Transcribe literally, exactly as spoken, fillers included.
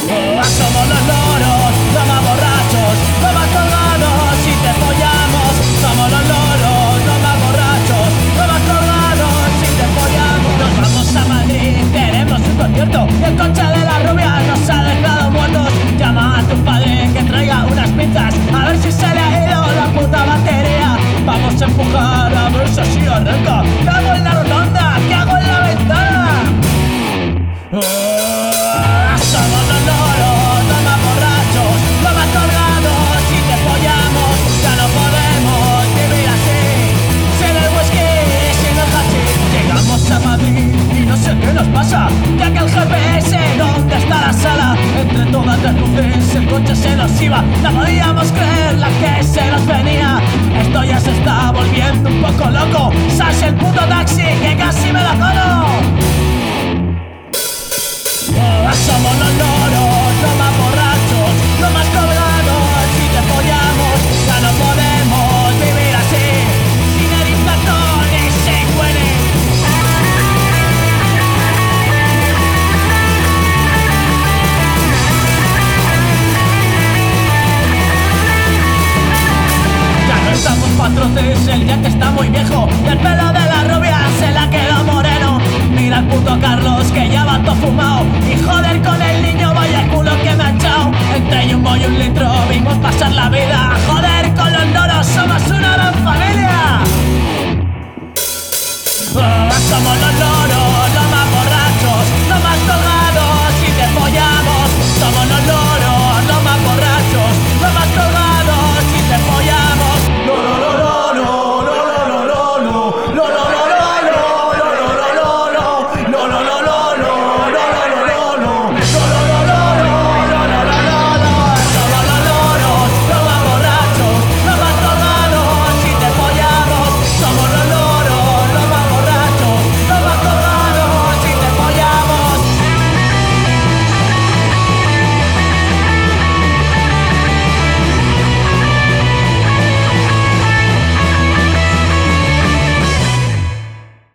Oh, somos los loros, los más borrachos, los más colgados y te follamos. Somos los loros, los más borrachos, los más colgados y te follamos. Nos vamos a Madrid, queremos un concierto y el coche de la rubia nos ha dejado muertos. Llama a tu padre que traiga unas pizzas, a ver si se le ha ido la puta batería. Vamos a empujar a ver si así arranca. ¿Qué hago en la rotonda? ¿Qué hago en la ventana? Oh, somos los loros, los más borrachos, los más colgados y te follamos. Ya no podemos vivir así, sin el whisky, sin el hachís. Llegamos a Madrid y no sé qué nos pasa, ya que el G P S, ¿dónde está la sala? Entre todas las luces el coche se nos iba, no podíamos creer la que se nos venía. Esto ya se está volviendo un poco loco. ¡Sas el puto taxi que casi me la jodo! Oh, somos los